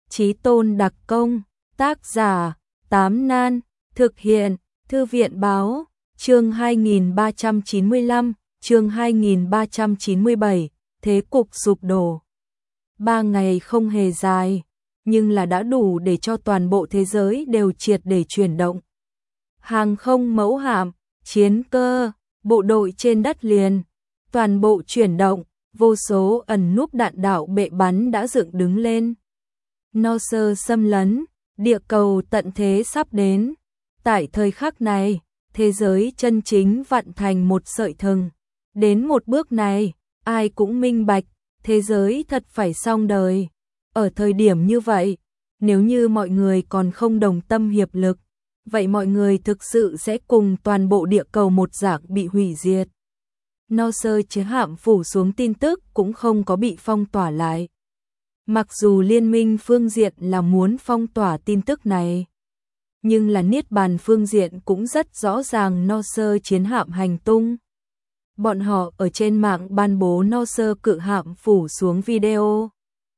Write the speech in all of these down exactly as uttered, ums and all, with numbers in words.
Chí Tôn đặc công, tác giả, Tám Nan, thực hiện, Thư viện báo, chương hai nghìn ba trăm chín mươi lăm, chương hai nghìn ba trăm chín mươi bảy, thế cục sụp đổ. Ba ngày không hề dài, nhưng là đã đủ để cho toàn bộ thế giới đều triệt để chuyển động. Hàng không mẫu hạm, chiến cơ, bộ đội trên đất liền, toàn bộ chuyển động, vô số ẩn núp đạn đạo bệ bắn đã dựng đứng lên. No sơ xâm lấn, địa cầu tận thế sắp đến. Tại thời khắc này, thế giới chân chính vặn thành một sợi thừng. Đến một bước này, ai cũng minh bạch, thế giới thật phải xong đời. Ở thời điểm như vậy, nếu như mọi người còn không đồng tâm hiệp lực, vậy mọi người thực sự sẽ cùng toàn bộ địa cầu một dạng bị hủy diệt. No sơ chế hạm phủ xuống tin tức cũng không có bị phong tỏa lại. Mặc dù liên minh phương diện là muốn phong tỏa tin tức này, nhưng là Niết Bàn phương diện cũng rất rõ ràng No sơ chiến hạm hành tung. Bọn họ ở trên mạng ban bố No sơ cự hạm phủ xuống video.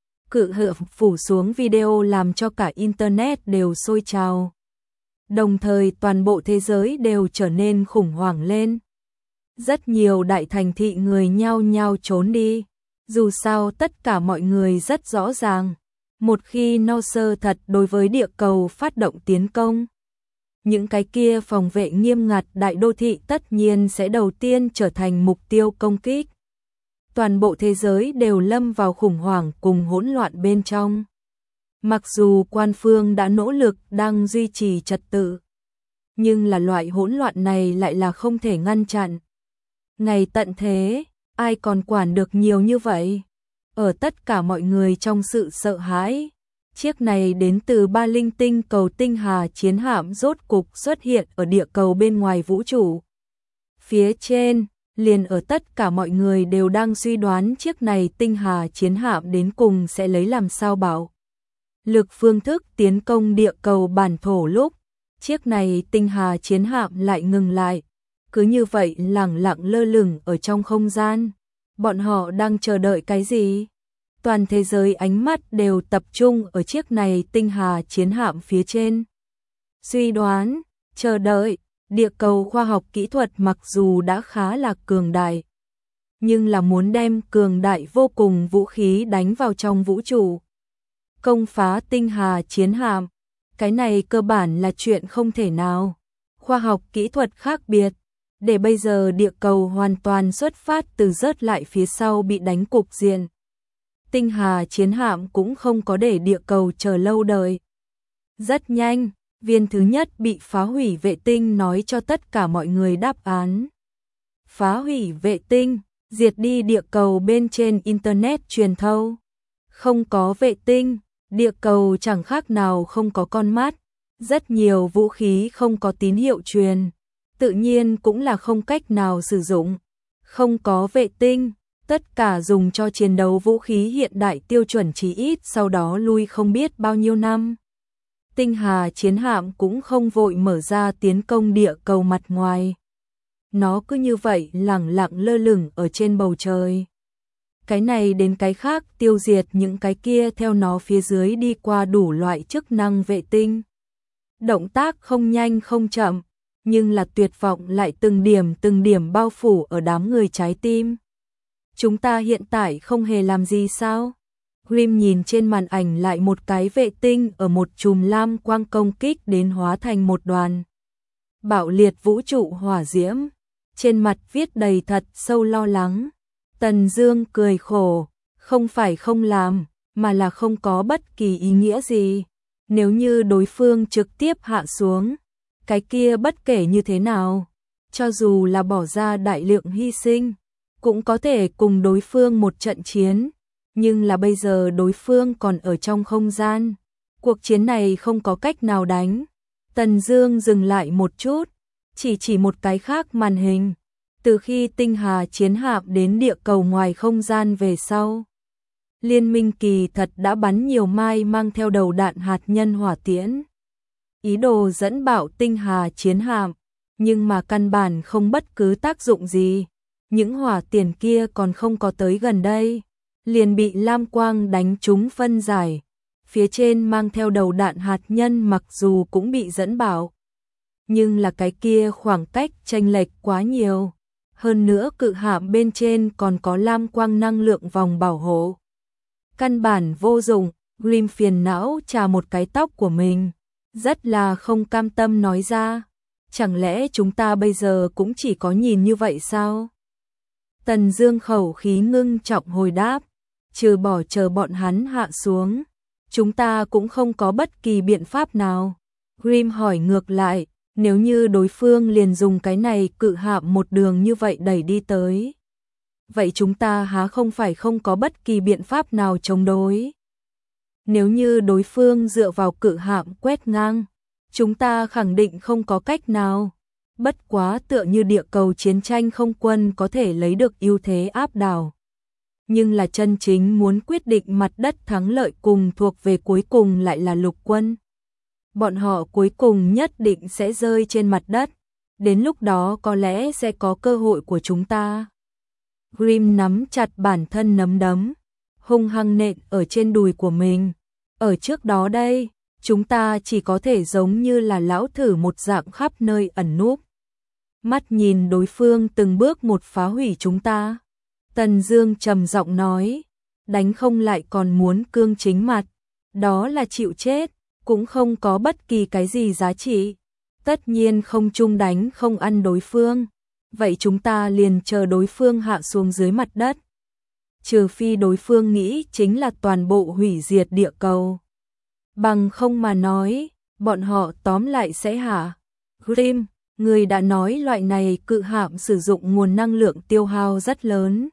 Cự hạm phủ xuống video làm cho cả Internet đều sôi trào. Đồng thời toàn bộ thế giới đều trở nên khủng hoảng lên. Rất nhiều đại thành thị người nhao nhao trốn đi. Dù sao tất cả mọi người rất rõ ràng, một khi No sơ thật đối với địa cầu phát động tiến công, những cái kia phòng vệ nghiêm ngặt đại đô thị tất nhiên sẽ đầu tiên trở thành mục tiêu công kích. Toàn bộ thế giới đều lâm vào khủng hoảng cùng hỗn loạn bên trong. Mặc dù quan phương đã nỗ lực đang duy trì trật tự, nhưng là loại hỗn loạn này lại là không thể ngăn chặn. Ngày tận thế, ai còn quản được nhiều như vậy? Ở tất cả mọi người trong sự sợ hãi, chiếc này đến từ ba linh tinh cầu tinh hà chiến hạm rốt cục xuất hiện ở địa cầu bên ngoài vũ trụ. Phía trên, liền ở tất cả mọi người đều đang suy đoán chiếc này tinh hà chiến hạm đến cùng sẽ lấy làm sao bảo lực phương thức tiến công địa cầu bản thổ lúc, chiếc này tinh hà chiến hạm lại ngừng lại. Cứ như vậy lẳng lặng lơ lửng ở trong không gian. Bọn họ đang chờ đợi cái gì? Toàn thế giới ánh mắt đều tập trung ở chiếc này tinh hà chiến hạm phía trên. Suy đoán, chờ đợi, địa cầu khoa học kỹ thuật mặc dù đã khá là cường đại, nhưng là muốn đem cường đại vô cùng vũ khí đánh vào trong vũ trụ, công phá tinh hà chiến hạm, cái này cơ bản là chuyện không thể nào. Khoa học kỹ thuật khác biệt, để bây giờ địa cầu hoàn toàn xuất phát từ rớt lại phía sau bị đánh cục diện. Tinh hà chiến hạm cũng không có để địa cầu chờ lâu đời. Rất nhanh, viên thứ nhất bị phá hủy vệ tinh nói cho tất cả mọi người đáp án. Phá hủy vệ tinh, diệt đi địa cầu bên trên Internet truyền thâu. Không có vệ tinh, địa cầu chẳng khác nào không có con mắt. Rất nhiều vũ khí không có tín hiệu truyền, tự nhiên cũng là không cách nào sử dụng. Không có vệ tinh, tất cả dùng cho chiến đấu vũ khí hiện đại tiêu chuẩn chí ít sau đó lui không biết bao nhiêu năm. Tinh hà chiến hạm cũng không vội mở ra tiến công địa cầu mặt ngoài. Nó cứ như vậy lẳng lặng lơ lửng ở trên bầu trời. Cái này đến cái khác tiêu diệt những cái kia theo nó phía dưới đi qua đủ loại chức năng vệ tinh. Động tác không nhanh không chậm, nhưng là tuyệt vọng lại từng điểm từng điểm bao phủ ở đám người trái tim. Chúng ta hiện tại không hề làm gì sao? Grim nhìn trên màn ảnh lại một cái vệ tinh ở một chùm lam quang công kích đến hóa thành một đoàn bạo liệt vũ trụ hỏa diễm. Trên mặt viết đầy thật sâu lo lắng. Tần Dương cười khổ, không phải không làm, mà là không có bất kỳ ý nghĩa gì. Nếu như đối phương trực tiếp hạ xuống, cái kia bất kể như thế nào, cho dù là bỏ ra đại lượng hy sinh, cũng có thể cùng đối phương một trận chiến, nhưng là bây giờ đối phương còn ở trong không gian, cuộc chiến này không có cách nào đánh. Tần Dương dừng lại một chút, chỉ chỉ một cái khác màn hình. Từ khi tinh hà chiến hạm đến địa cầu ngoài không gian về sau, Liên minh kỳ thật đã bắn nhiều mai mang theo đầu đạn hạt nhân hỏa tiễn. Ý đồ dẫn bạo tinh hà chiến hạm, nhưng mà căn bản không bất cứ tác dụng gì. Những hỏa tiễn kia còn không có tới gần đây, liền bị lam quang đánh trúng phân giải. phía trên mang theo đầu đạn hạt nhân mặc dù cũng bị dẫn bảo. Nhưng là cái kia khoảng cách chênh lệch quá nhiều. Hơn nữa cự hạm bên trên còn có lam quang năng lượng vòng bảo hộ. Căn bản vô dụng, Grim phiền não chà một cái tóc của mình. Rất là không cam tâm nói ra. Chẳng lẽ chúng ta bây giờ cũng chỉ có nhìn như vậy sao? Tần Dương khẩu khí ngưng trọng hồi đáp. Trừ bỏ chờ bọn hắn hạ xuống. Chúng ta cũng không có bất kỳ biện pháp nào. Grim hỏi ngược lại. Nếu như đối phương liền dùng cái này cự hạm một đường như vậy đẩy đi tới. Vậy chúng ta há không phải không có bất kỳ biện pháp nào chống đối. Nếu như đối phương dựa vào cự hạm quét ngang, chúng ta khẳng định không có cách nào. Bất quá tựa như địa cầu chiến tranh không quân có thể lấy được ưu thế áp đảo. Nhưng là chân chính muốn quyết định mặt đất thắng lợi cùng thuộc về cuối cùng lại là lục quân. Bọn họ cuối cùng nhất định sẽ rơi trên mặt đất. Đến lúc đó có lẽ sẽ có cơ hội của chúng ta. Grim nắm chặt bản thân nắm đấm, hung hăng nện ở trên đùi của mình. Ở trước đó đây, chúng ta chỉ có thể giống như là lão thử một dạng khắp nơi ẩn núp. Mắt nhìn đối phương từng bước một phá hủy chúng ta. Tần Dương trầm giọng nói, đánh không lại còn muốn cương chính mặt. Đó là chịu chết, cũng không có bất kỳ cái gì giá trị. Tất nhiên không chung đánh không ăn đối phương. Vậy chúng ta liền chờ đối phương hạ xuống dưới mặt đất. Trừ phi đối phương nghĩ chính là toàn bộ hủy diệt địa cầu. Bằng không mà nói, bọn họ tóm lại sẽ hạ. Grim, người đã nói loại này cự hạm sử dụng nguồn năng lượng tiêu hao rất lớn.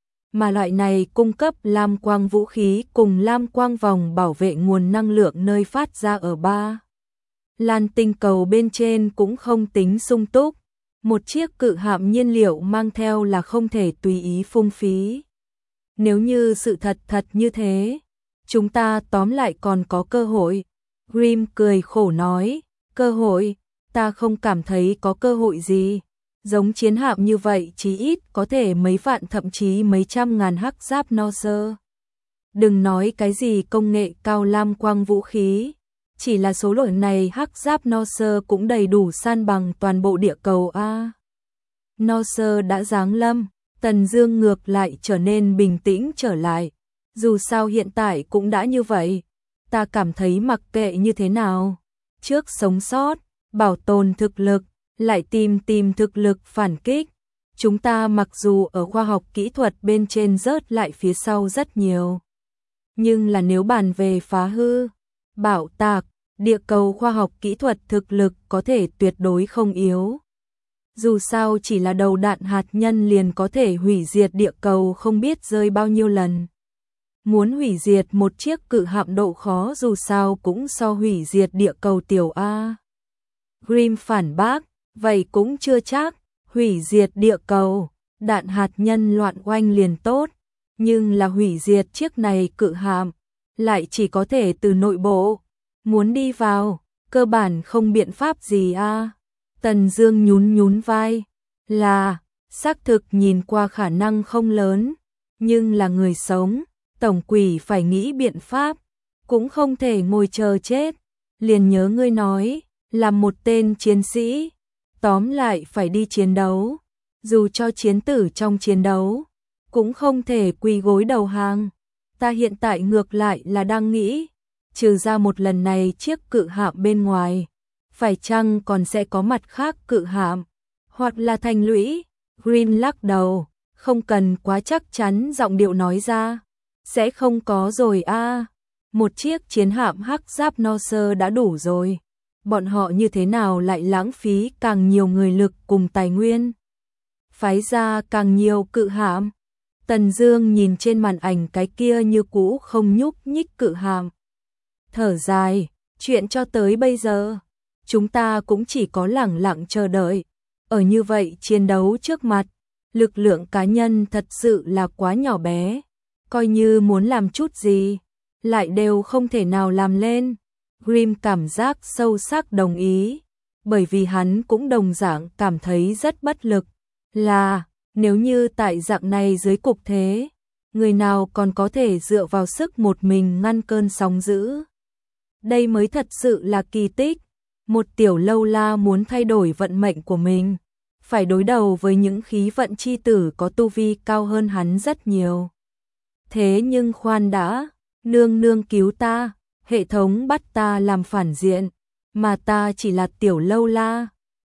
Mà loại này cung cấp lam quang vũ khí cùng lam quang vòng bảo vệ nguồn năng lượng nơi phát ra ở ba. Lan tinh cầu bên trên cũng không tính sung túc. Một chiếc cự hạm nhiên liệu mang theo là không thể tùy ý phung phí. Nếu như sự thật thật như thế, chúng ta tóm lại còn có cơ hội. Grim cười khổ nói, cơ hội, ta không cảm thấy có cơ hội gì. Giống chiến hạm như vậy chí ít có thể mấy vạn thậm chí mấy trăm ngàn hắc giáp Norse. Đừng nói cái gì công nghệ cao lam quang vũ khí. Chỉ là số lượng này hắc giáp Norse cũng đầy đủ san bằng toàn bộ địa cầu A. Norse đã giáng lâm, Tần Dương ngược lại trở nên bình tĩnh trở lại. Dù sao hiện tại cũng đã như vậy, ta cảm thấy mặc kệ như thế nào. Trước sống sót, bảo tồn thực lực, lại tìm tìm thực lực phản kích. Chúng ta mặc dù ở khoa học kỹ thuật bên trên rớt lại phía sau rất nhiều. Nhưng là nếu bàn về phá hư, bảo tạc, địa cầu khoa học kỹ thuật thực lực có thể tuyệt đối không yếu. Dù sao chỉ là đầu đạn hạt nhân liền có thể hủy diệt địa cầu không biết rơi bao nhiêu lần. Muốn hủy diệt một chiếc cự hạm độ khó dù sao cũng so hủy diệt địa cầu tiểu A. Grim phản bác, vậy cũng chưa chắc, hủy diệt địa cầu, đạn hạt nhân loạn oanh liền tốt, nhưng là hủy diệt chiếc này cự hạm, lại chỉ có thể từ nội bộ. Muốn đi vào, cơ bản không biện pháp gì a. Tần Dương nhún nhún vai, là, xác thực nhìn qua khả năng không lớn, nhưng là người sống, tổng quỷ phải nghĩ biện pháp, cũng không thể ngồi chờ chết. Liền nhớ ngươi nói, là một tên chiến sĩ, tóm lại phải đi chiến đấu, dù cho chiến tử trong chiến đấu, cũng không thể quỳ gối đầu hàng. Ta hiện tại ngược lại là đang nghĩ, trừ ra một lần này chiếc cự hạm bên ngoài, phải chăng còn sẽ có mặt khác cự hạm, hoặc là thành lũy. Green lắc đầu, không cần quá chắc chắn giọng điệu nói ra, sẽ không có rồi a. Một chiếc chiến hạm hắc giáp Norse đã đủ rồi, bọn họ như thế nào lại lãng phí càng nhiều người lực cùng tài nguyên, phái ra càng nhiều cự hạm. Tần Dương nhìn trên màn ảnh cái kia như cũ không nhúc nhích cự hạm, thở dài, chuyện cho tới bây giờ, chúng ta cũng chỉ có lẳng lặng chờ đợi. Ở như vậy chiến đấu trước mặt, lực lượng cá nhân thật sự là quá nhỏ bé, coi như muốn làm chút gì, lại đều không thể nào làm lên. Grim cảm giác sâu sắc đồng ý, bởi vì hắn cũng đồng dạng cảm thấy rất bất lực, là nếu như tại dạng này dưới cục thế, người nào còn có thể dựa vào sức một mình ngăn cơn sóng dữ. Đây mới thật sự là kỳ tích, một tiểu lâu la muốn thay đổi vận mệnh của mình, phải đối đầu với những khí vận chi tử có tu vi cao hơn hắn rất nhiều. Thế nhưng khoan đã, nương nương cứu ta, hệ thống bắt ta làm phản diện, mà ta chỉ là tiểu lâu la.